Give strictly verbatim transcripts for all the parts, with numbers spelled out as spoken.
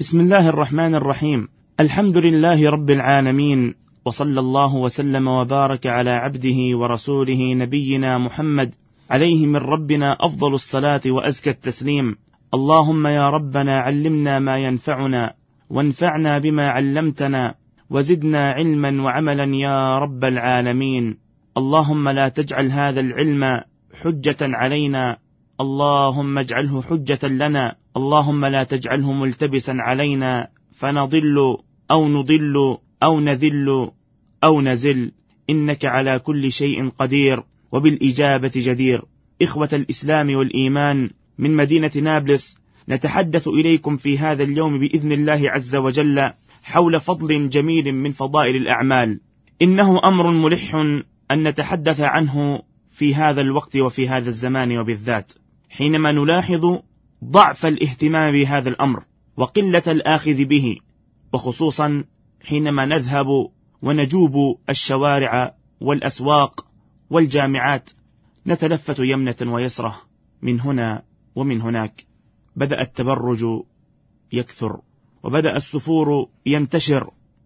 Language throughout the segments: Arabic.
بسم الله الرحمن الرحيم. الحمد لله رب العالمين، وصلى الله وسلم وبارك على عبده ورسوله نبينا محمد عليه من ربنا أفضل الصلاة وأزكى التسليم. اللهم يا ربنا علمنا ما ينفعنا، وانفعنا بما علمتنا، وزدنا علما وعملا يا رب العالمين. اللهم لا تجعل هذا العلم حجة علينا، اللهم اجعله حجة لنا. اللهم لا تجعله ملتبسا علينا فنضل أو نضل أو نذل أو نزل، إنك على كل شيء قدير وبالإجابة جدير. إخوة الإسلام والإيمان، من مدينة نابلس نتحدث إليكم في هذا اليوم بإذن الله عز وجل حول فضل جميل من فضائل الأعمال. إنه أمر ملح أن نتحدث عنه في هذا الوقت وفي هذا الزمان، وبالذات حينما نلاحظ ضعف الاهتمام بهذا الأمر وقلة الآخذ به، وخصوصا حينما نذهب ونجوب الشوارع والأسواق والجامعات نتلفت يمنة ويسرة من هنا ومن هناك. بدأ التبرج يكثر، وبدأ السفور ينتشر،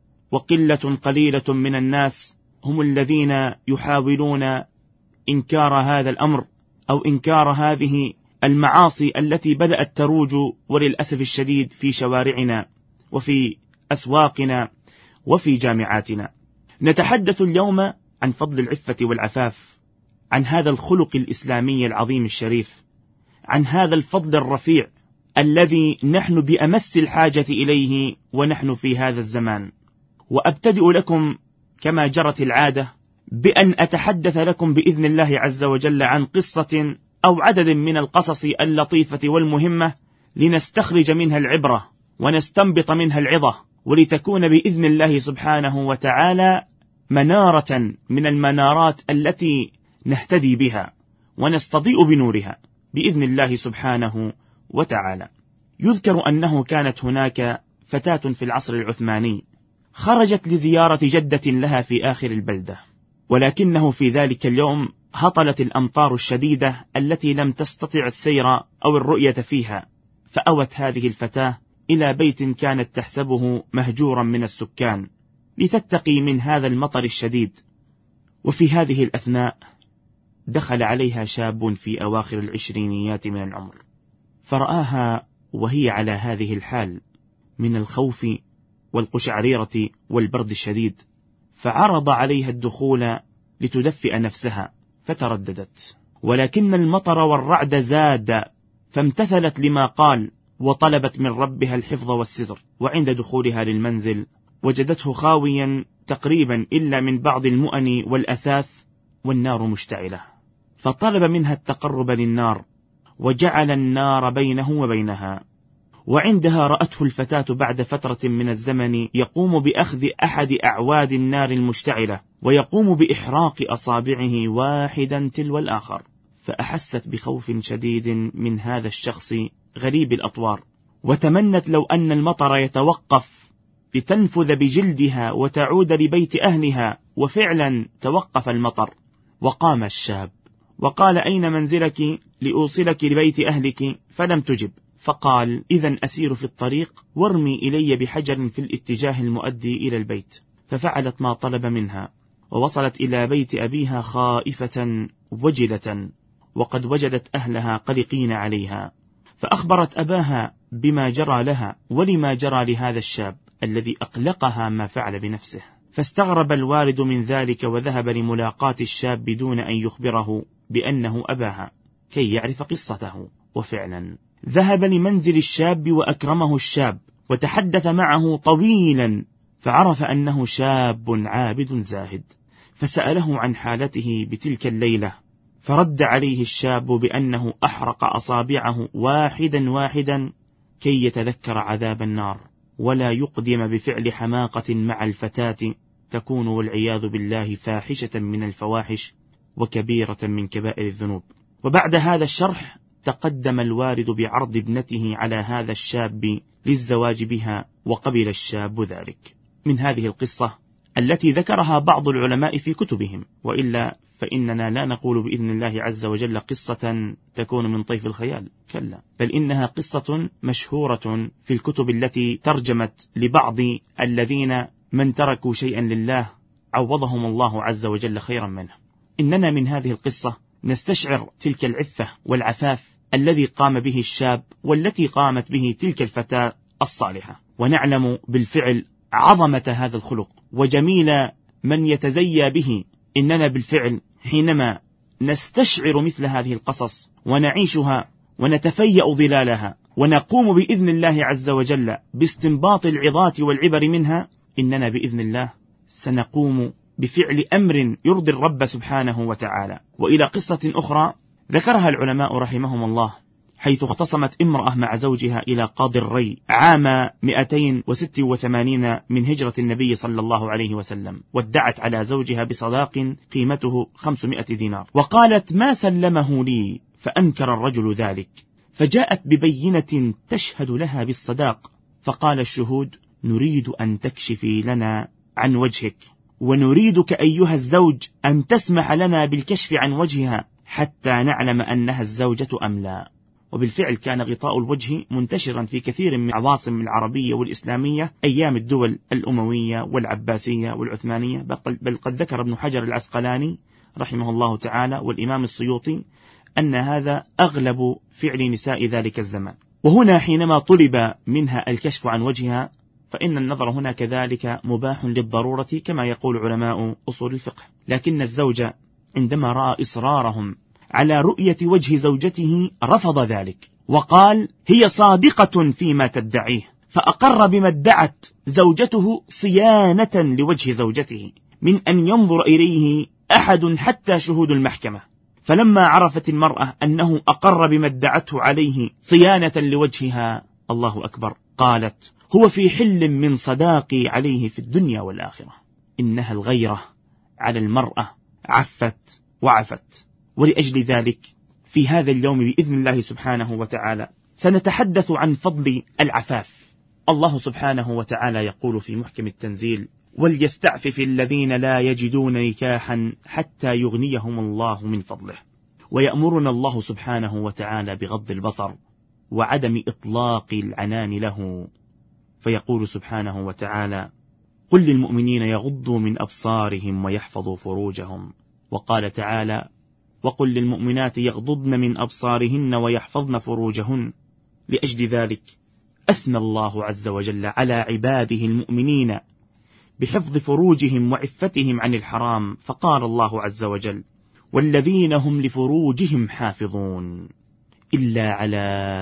وقلة قليلة من الناس هم الذين يحاولون إنكار هذا الأمر أو إنكار هذه المعاصي التي بدأت تروج وللأسف الشديد في شوارعنا وفي أسواقنا وفي جامعاتنا. نتحدث اليوم عن فضل العفة والعفاف، عن هذا الخلق الإسلامي العظيم الشريف، عن هذا الفضل الرفيع الذي نحن بأمس الحاجة إليه ونحن في هذا الزمان. وأبتدئ لكم كما جرت العادة بأن أتحدث لكم بإذن الله عز وجل عن قصة أو عدد من القصص اللطيفة والمهمة لنستخرج منها العبرة ونستنبط منها العظة، ولتكون بإذن الله سبحانه وتعالى منارة من المنارات التي نهتدي بها ونستضيء بنورها بإذن الله سبحانه وتعالى. يذكر أنه كانت هناك فتاة في العصر العثماني خرجت لزيارة جدة لها في آخر البلدة، ولكنه في ذلك اليوم هطلت الأمطار الشديدة التي لم تستطع السير أو الرؤية فيها، فأوت هذه الفتاة إلى بيت كانت تحسبه مهجورا من السكان لتتقي من هذا المطر الشديد. وفي هذه الأثناء دخل عليها شاب في أواخر العشرينيات من العمر، فرآها وهي على هذه الحال من الخوف والقشعريرة والبرد الشديد، فعرض عليها الدخول لتدفئ نفسها، فترددت، ولكن المطر والرعد زاد فامتثلت لما قال وطلبت من ربها الحفظ والستر. وعند دخولها للمنزل وجدته خاويا تقريبا إلا من بعض المؤن والأثاث، والنار مشتعلة، فطلب منها التقرب للنار وجعل النار بينه وبينها. وعندها رأته الفتاة بعد فترة من الزمن يقوم بأخذ أحد أعواد النار المشتعلة ويقوم بإحراق أصابعه واحدا تلو الآخر، فأحست بخوف شديد من هذا الشخص غريب الأطوار، وتمنت لو أن المطر يتوقف لتنفذ بجلدها وتعود لبيت أهلها. وفعلا توقف المطر، وقام الشاب وقال: أين منزلك لأوصلك لبيت أهلك؟ فلم تجب، فقال: إذن أسير في الطريق وارمي إلي بحجر في الاتجاه المؤدي إلى البيت. ففعلت ما طلب منها، ووصلت إلى بيت أبيها خائفة وجلة، وقد وجدت أهلها قلقين عليها، فأخبرت أباها بما جرى لها ولما جرى لهذا الشاب الذي أقلقها ما فعل بنفسه. فاستغرب الوالد من ذلك وذهب لملاقاة الشاب بدون أن يخبره بأنه أباها كي يعرف قصته. وفعلا ذهب لمنزل الشاب وأكرمه الشاب وتحدث معه طويلا، فعرف أنه شاب عابد زاهد، فسأله عن حالته بتلك الليلة، فرد عليه الشاب بأنه أحرق أصابعه واحدا واحدا كي يتذكر عذاب النار ولا يقدم بفعل حماقة مع الفتاة تكون والعياذ بالله فاحشة من الفواحش وكبيرة من كبائر الذنوب. وبعد هذا الشرح تقدم الوالد بعرض ابنته على هذا الشاب للزواج بها، وقبل الشاب ذلك. من هذه القصة التي ذكرها بعض العلماء في كتبهم، وإلا فإننا لا نقول بإذن الله عز وجل قصة تكون من طيف الخيال. كلا، بل إنها قصة مشهورة في الكتب التي ترجمت لبعض الذين من تركوا شيئا لله عوضهم الله عز وجل خيرا منه. إننا من هذه القصة نستشعر تلك العفة والعفاف الذي قام به الشاب والتي قامت به تلك الفتاة الصالحة، ونعلم بالفعل عظمة هذا الخلق وجميل من يتزيى به. إننا بالفعل حينما نستشعر مثل هذه القصص ونعيشها ونتفيأ ظلالها ونقوم بإذن الله عز وجل باستنباط العظات والعبر منها، إننا بإذن الله سنقوم بفعل أمر يرضي الرب سبحانه وتعالى. وإلى قصة أخرى ذكرها العلماء رحمهم الله، حيث اختصمت امرأة مع زوجها إلى قاضي الري عام مئتين وستة وثمانين من هجرة النبي صلى الله عليه وسلم، وادعت على زوجها بصداق قيمته خمسمائة دينار، وقالت ما سلمه لي، فأنكر الرجل ذلك، فجاءت ببينة تشهد لها بالصداق، فقال الشهود نريد أن تكشفي لنا عن وجهك، ونريدك أيها الزوج أن تسمح لنا بالكشف عن وجهها حتى نعلم أنها الزوجة أم لا. وبالفعل كان غطاء الوجه منتشرا في كثير من العواصم العربية والإسلامية أيام الدول الأموية والعباسية والعثمانية، بل قد ذكر ابن حجر العسقلاني رحمه الله تعالى والإمام السيوطي أن هذا أغلب فعل نساء ذلك الزمان. وهنا حينما طلب منها الكشف عن وجهها فإن النظر هنا كذلك مباح للضرورة كما يقول علماء أصول الفقه، لكن الزوج عندما رأى إصرارهم على رؤية وجه زوجته رفض ذلك، وقال هي صادقة فيما تدعيه، فأقر بما ادعت زوجته صيانة لوجه زوجته من أن ينظر إليه أحد حتى شهود المحكمة. فلما عرفت المرأة أنه أقر بما ادعته عليه صيانة لوجهها، الله أكبر، قالت هو في حل من صداقي عليه في الدنيا والآخرة. إنها الغيرة على المرأة عفت وعفت. ولأجل ذلك في هذا اليوم بإذن الله سبحانه وتعالى سنتحدث عن فضل العفاف. الله سبحانه وتعالى يقول في محكم التنزيل وليستعفف الذين لا يجدون نكاحا حتى يغنيهم الله من فضله. ويأمرنا الله سبحانه وتعالى بغض البصر وعدم إطلاق العنان له، فيقول سبحانه وتعالى قل للمؤمنين يغضوا من أبصارهم ويحفظوا فروجهم. وقال تعالى وقل للمؤمنات يغضضن من أبصارهن ويحفظن فروجهن. لأجل ذلك أثنى الله عز وجل على عباده المؤمنين بحفظ فروجهم وعفتهم عن الحرام، فقال الله عز وجل والذين هم لفروجهم حافظون إلا على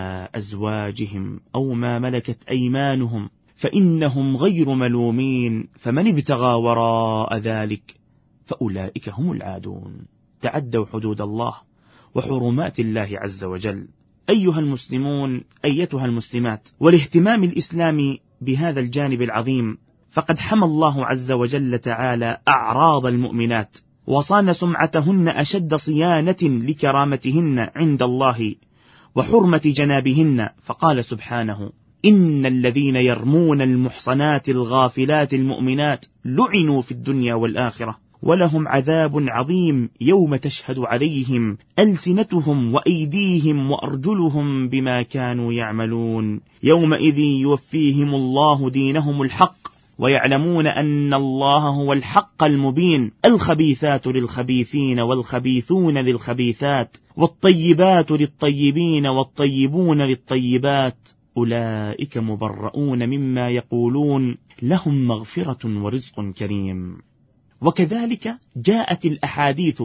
أزواجهم أو ما ملكت أيمانهم فإنهم غير ملومين فمن ابتغى وراء ذلك فأولئك هم العادون. تعدوا حدود الله وحرمات الله عز وجل. أيها المسلمون أيتها المسلمات، والاهتمام الإسلامي بهذا الجانب العظيم فقد حمى الله عز وجل تعالى أعراض المؤمنات وصان سمعتهن أشد صيانة لكرامتهن عند الله وحرمة جنابهن، فقال سبحانه إن الذين يرمون المحصنات الغافلات المؤمنات لعنوا في الدنيا والآخرة ولهم عذاب عظيم يوم تشهد عليهم ألسنتهم وأيديهم وأرجلهم بما كانوا يعملون يومئذ يوفيهم الله دينهم الحق ويعلمون أن الله هو الحق المبين. الخبيثات للخبيثين والخبيثون للخبيثات والطيبات للطيبين والطيبون للطيبات أولئك مبرؤون مما يقولون لهم مغفرة ورزق كريم. وكذلك جاءت الأحاديث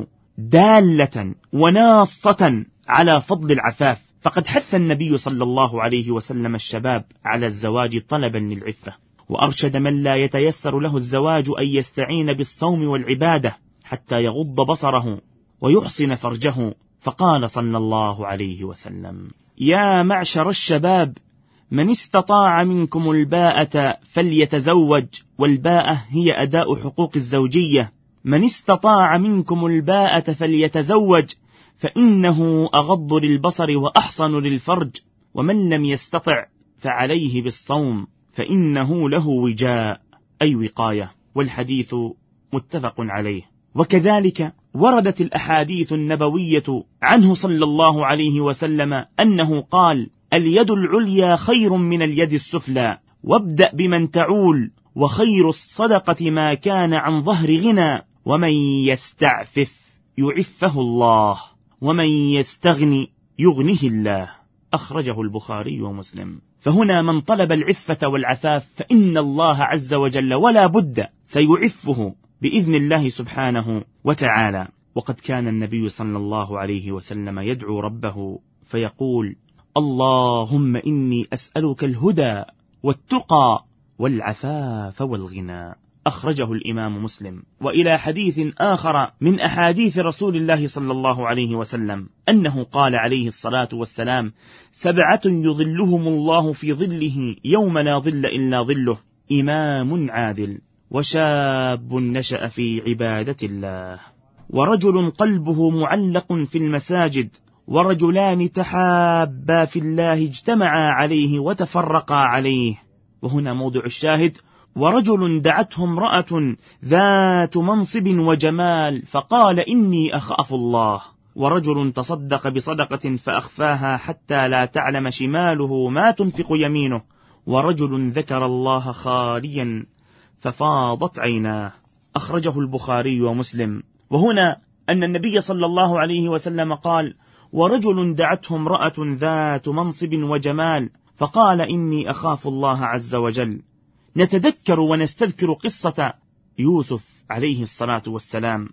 دالة وناصة على فضل العفاف، فقد حث النبي صلى الله عليه وسلم الشباب على الزواج طلبا للعفة، وأرشد من لا يتيسر له الزواج أن يستعين بالصوم والعبادة حتى يغض بصره ويحصن فرجه، فقال صلى الله عليه وسلم يا معشر الشباب من استطاع منكم الباءة فليتزوج، والباءة هي أداء حقوق الزوجية، من استطاع منكم الباءة فليتزوج فإنه أغض للبصر وأحصن للفرج، ومن لم يستطع فعليه بالصوم فإنه له وجاء أي وقاية. والحديث متفق عليه. وكذلك وردت الأحاديث النبوية عنه صلى الله عليه وسلم أنه قال: اليد العليا خير من اليد السفلى، وابدأ بمن تعول، وخير الصدقة ما كان عن ظهر غنى، ومن يستعفف يعفه الله، ومن يستغني يغنه الله. أخرجه البخاري ومسلم. فهنا من طلب العفة والعفاف فإن الله عز وجل ولا بد سيعفه بإذن الله سبحانه وتعالى. وقد كان النبي صلى الله عليه وسلم يدعو ربه فيقول: اللهم إني أسألك الهدى والتقى والعفاف والغنى. أخرجه الإمام مسلم. وإلى حديث آخر من أحاديث رسول الله صلى الله عليه وسلم أنه قال عليه الصلاة والسلام: سبعة يظلهم الله في ظله يوم لا ظل إلا ظله: إمام عادل، وشاب نشأ في عبادة الله، ورجل قلبه معلق في المساجد، ورجلان تحابا في الله اجتمعا عليه وتفرقا عليه. وهنا موضع الشاهد: ورجل دعته امرأة ذات منصب وجمال فقال: إني أخاف الله، ورجل تصدق بصدقة فأخفاها حتى لا تعلم شماله ما تنفق يمينه، ورجل ذكر الله خاليا ففاضت عيناه. أخرجه البخاري ومسلم. وهنا أن النبي صلى الله عليه وسلم قال: ورجل دعته امرأة ذات منصب وجمال فقال: إني أخاف الله عز وجل. نتذكر ونستذكر قصة يوسف عليه الصلاة والسلام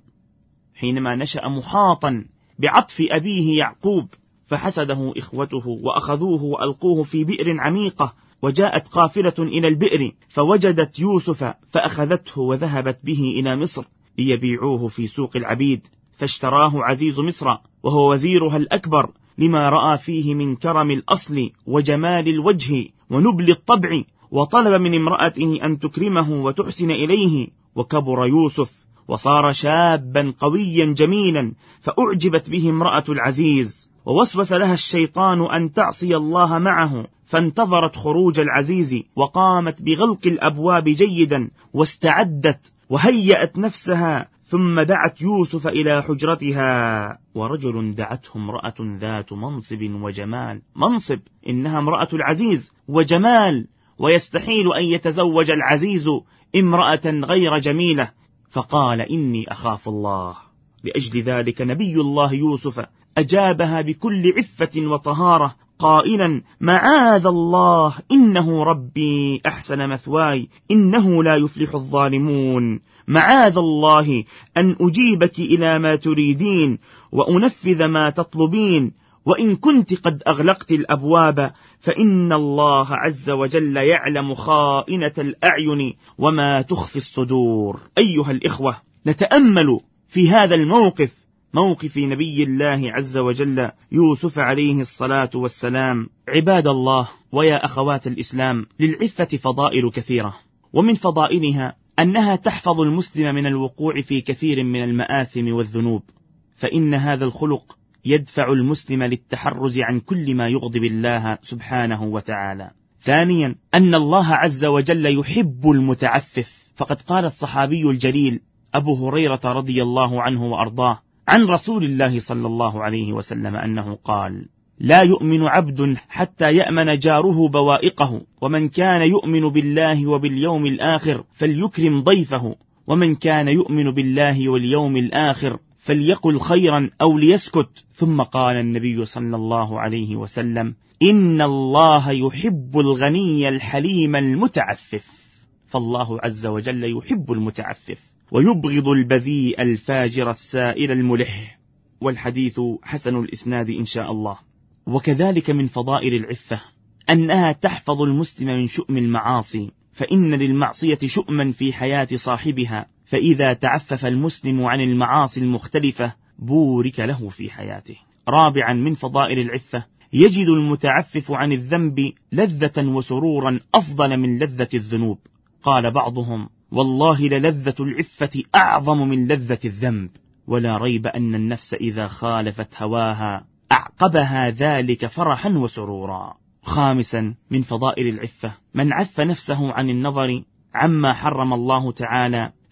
حينما نشأ محاطا بعطف أبيه يعقوب، فحسده إخوته وأخذوه وألقوه في بئر عميقة، وجاءت قافلة إلى البئر فوجدت يوسف فأخذته وذهبت به إلى مصر ليبيعوه في سوق العبيد، فاشتراه عزيز مصر وهو وزيرها الأكبر لما رأى فيه من كرم الأصل وجمال الوجه ونبل الطبع، وطلب من امرأته أن تكرمه وتحسن إليه. وكبر يوسف وصار شابا قويا جميلا، فأعجبت به امرأة العزيز، ووسوس لها الشيطان أن تعصي الله معه، فانتظرت خروج العزيز وقامت بغلق الأبواب جيدا، واستعدت وهيأت نفسها، ثم دعت يوسف إلى حجرتها. ورجل دعته امرأة ذات منصب وجمال، منصب إنها امرأة العزيز، وجمال ويستحيل أن يتزوج العزيز امرأة غير جميلة، فقال: إني أخاف الله. لأجل ذلك نبي الله يوسف أجابها بكل عفة وطهارة قائلا: معاذ الله، إنه ربي أحسن مثواي، إنه لا يفلح الظالمون. معاذ الله أن أجيبك إلى ما تريدين وأنفذ ما تطلبين، وإن كنت قد أغلقت الأبواب فإن الله عز وجل يعلم خائنة الأعين وما تخفي الصدور. أيها الإخوة، نتأمل في هذا الموقف، موقف نبي الله عز وجل يوسف عليه الصلاة والسلام. عباد الله ويا أخوات الإسلام، للعفة فضائل كثيرة، ومن فضائلها أنها تحفظ المسلم من الوقوع في كثير من المآثم والذنوب، فإن هذا الخلق يدفع المسلم للتحرز عن كل ما يغضب الله سبحانه وتعالى. ثانيا، أن الله عز وجل يحب المتعفف، فقد قال الصحابي الجليل أبو هريرة رضي الله عنه وأرضاه عن رسول الله صلى الله عليه وسلم أنه قال: لا يؤمن عبد حتى يأمن جاره بوائقه، ومن كان يؤمن بالله وباليوم الآخر فليكرم ضيفه، ومن كان يؤمن بالله واليوم الآخر فليقل خيرا أو ليسكت. ثم قال النبي صلى الله عليه وسلم: إن الله يحب الغني الحليم المتعفف. فالله عز وجل يحب المتعفف ويبغض البذيء الفاجر السائل الملح. والحديث حسن الإسناد إن شاء الله. وكذلك من فضائل العفة أنها تحفظ المسلم من شؤم المعاصي، فإن للمعصية شؤما في حياة صاحبها، فإذا تعفف المسلم عن المعاصي المختلفة بورك له في حياته. رابعا من فضائل العفة، يجد المتعفف عن الذنب لذة وسرورا أفضل من لذة الذنوب. قال بعضهم: والله للذة العفة أعظم من لذة الذنب. ولا ريب أن النفس إذا خالفت هواها أعقبها ذلك فرحا وسرورا. خامسا من فضائل العفة، من عف نفسه عن النظر عما حرم الله تعالى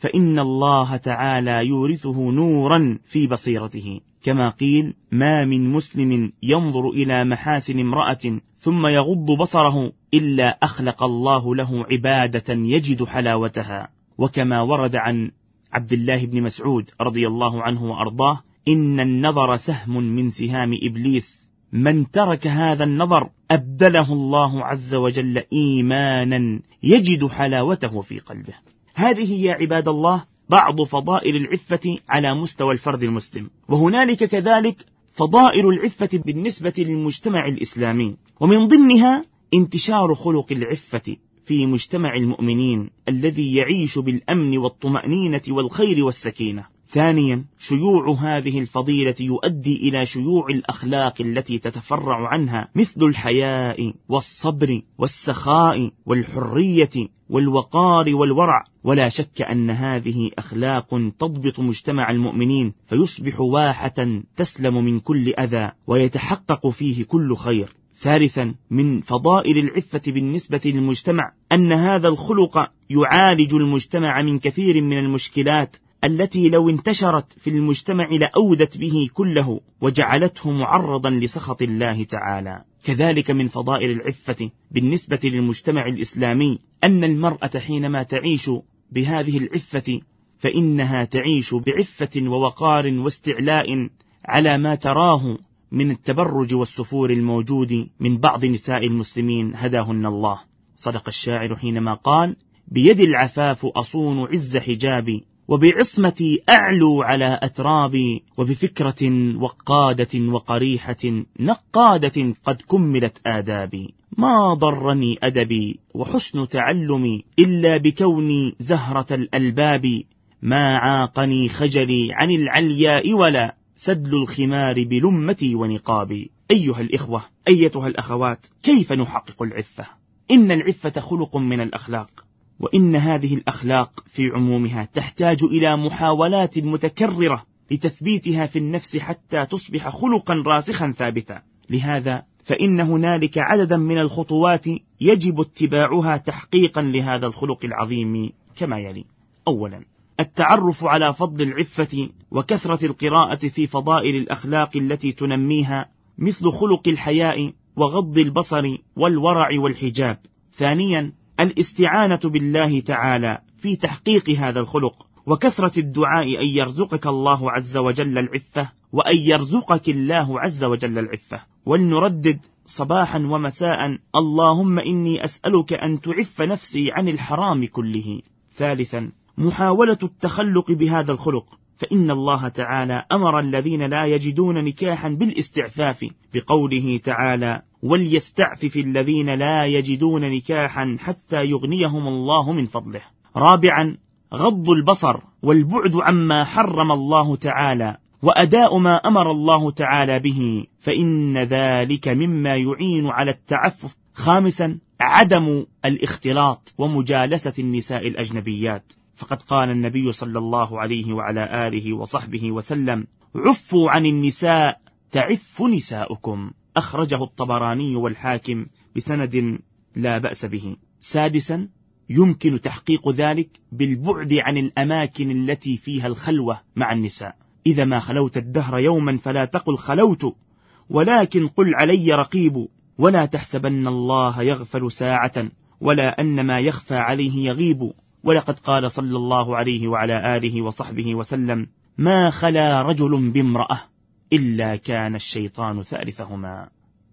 فإن الله تعالى يورثه نورا في بصيرته، كما قيل: ما من مسلم ينظر إلى محاسن امرأة ثم يغض بصره إلا أخلق الله له عبادة يجد حلاوتها. وكما ورد عن عبد الله بن مسعود رضي الله عنه وأرضاه: إن النظر سهم من سهام إبليس، من ترك هذا النظر أبدله الله عز وجل إيمانا يجد حلاوته في قلبه. هذه يا عباد الله بعض فضائل العفة على مستوى الفرد المسلم، وهنالك كذلك فضائل العفة بالنسبة للمجتمع الإسلامي، ومن ضمنها انتشار خلق العفة في مجتمع المؤمنين الذي يعيش بالأمن والطمأنينة والخير والسكينة. ثانيا، شيوع هذه الفضيلة يؤدي إلى شيوع الأخلاق التي تتفرع عنها، مثل الحياء والصبر والسخاء والحرية والوقار والورع. ولا شك أن هذه أخلاق تضبط مجتمع المؤمنين فيصبح واحة تسلم من كل أذى ويتحقق فيه كل خير. ثالثا، من فضائل العفة بالنسبة للمجتمع أن هذا الخلق يعالج المجتمع من كثير من المشكلات التي لو انتشرت في المجتمع لأودت به كله وجعلته معرضا لسخط الله تعالى. كذلك من فضائل العفة بالنسبة للمجتمع الإسلامي أن المرأة حينما تعيش بهذه العفة فإنها تعيش بعفة ووقار واستعلاء على ما تراه من التبرج والسفور الموجود من بعض نساء المسلمين هداهن الله. صدق الشاعر حينما قال: بيد العفاف أصون عز حجابي، وبعصمتي أعلو على أترابي، وبفكرة وقادة وقريحة نقادة قد كملت آدابي، ما ضرني أدبي وحسن تعلمي إلا بكوني زهرة الألباب، ما عاقني خجلي عن العلياء ولا سدل الخمار بلمتي ونقابي. أيها الإخوة، أيتها الأخوات، كيف نحقق العفة؟ إن العفة خلق من الأخلاق، وإن هذه الأخلاق في عمومها تحتاج إلى محاولات متكررة لتثبيتها في النفس حتى تصبح خلقا راسخا ثابتا. لهذا فإن هنالك عددا من الخطوات يجب اتباعها تحقيقا لهذا الخلق العظيم كما يلي: أولا، التعرف على فضل العفة وكثرة القراءة في فضائل الأخلاق التي تنميها، مثل خلق الحياء وغض البصر والورع والحجاب. ثانيا، الاستعانة بالله تعالى في تحقيق هذا الخلق، وكثرة الدعاء أن يرزقك الله عز وجل العفة، وأن يرزقك الله عز وجل العفة. ولنردد صباحا ومساء: اللهم إني أسألك أن تعف نفسي عن الحرام كله. ثالثا، محاولة التخلق بهذا الخلق، فإن الله تعالى أمر الذين لا يجدون نكاحا بالاستعفاف بقوله تعالى: وليستعفف الذين لا يجدون نكاحا حتى يغنيهم الله من فضله. رابعا، غض البصر والبعد عما حرم الله تعالى وأداء ما أمر الله تعالى به، فإن ذلك مما يعين على التعفف. خامسا، عدم الاختلاط ومجالسة النساء الأجنبيات، فقد قال النبي صلى الله عليه وعلى آله وصحبه وسلم: عفوا عن النساء تعف نساؤكم، أخرجه الطبراني والحاكم بسند لا بأس به. سادسا، يمكن تحقيق ذلك بالبعد عن الأماكن التي فيها الخلوة مع النساء. إذا ما خلوت الدهر يوما فلا تقل خلوت، ولكن قل علي رقيب، ولا تحسبن الله يغفل ساعة ولا أن ما يخفى عليه يغيب. ولقد قال صلى الله عليه وعلى آله وصحبه وسلم: ما خلا رجل بامرأة إلا كان الشيطان ثالثهما.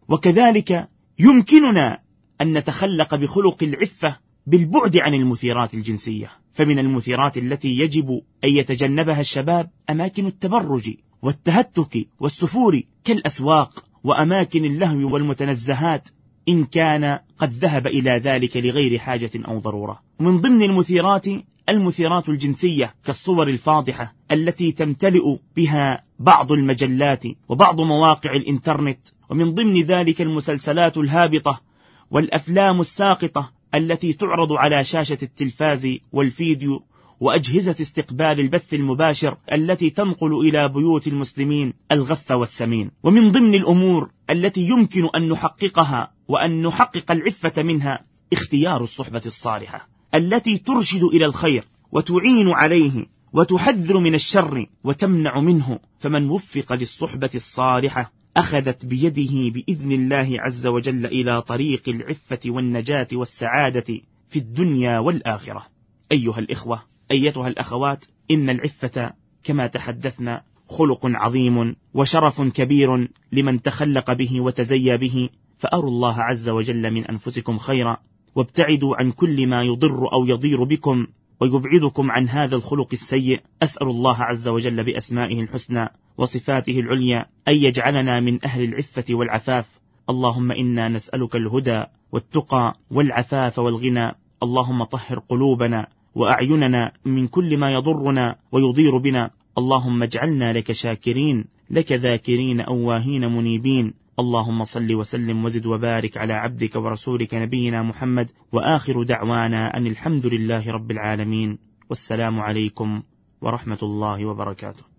وكذلك يمكننا أن نتخلق بخلق العفة بالبعد عن المثيرات الجنسية، فمن المثيرات التي يجب أن يتجنبها الشباب أماكن التبرج والتهتك والسفور كالأسواق وأماكن اللهو والمتنزهات، إن كان قد ذهب إلى ذلك لغير حاجة أو ضرورة. ومن ضمن المثيرات المثيرات الجنسية كالصور الفاضحة التي تمتلئ بها بعض المجلات وبعض مواقع الإنترنت، ومن ضمن ذلك المسلسلات الهابطة والأفلام الساقطة التي تعرض على شاشة التلفاز والفيديو وأجهزة استقبال البث المباشر التي تنقل إلى بيوت المسلمين الغث والسمين. ومن ضمن الأمور التي يمكن أن نحققها وأن نحقق العفة منها اختيار الصحبة الصالحة التي ترشد إلى الخير وتعين عليه وتحذر من الشر وتمنع منه، فمن وفق للصحبة الصالحة أخذت بيده بإذن الله عز وجل إلى طريق العفة والنجاة والسعادة في الدنيا والآخرة. أيها الإخوة، أيتها الأخوات، إن العفة كما تحدثنا خلق عظيم وشرف كبير لمن تخلق به وتزيى به، فأروا الله عز وجل من أنفسكم خيرا، وابتعدوا عن كل ما يضر أو يضير بكم ويبعدكم عن هذا الخلق السيء. أسأل الله عز وجل بأسمائه الحسنى وصفاته العليا أن يجعلنا من أهل العفة والعفاف. اللهم إنا نسألك الهدى والتقى والعفاف والغنى. اللهم طهر قلوبنا وأعيننا من كل ما يضرنا ويضير بنا. اللهم اجعلنا لك شاكرين، لك ذاكرين أواهين منيبين. اللهم صل وسلم وزد وبارك على عبدك ورسولك نبينا محمد، وآخر دعوانا أن الحمد لله رب العالمين، والسلام عليكم ورحمة الله وبركاته.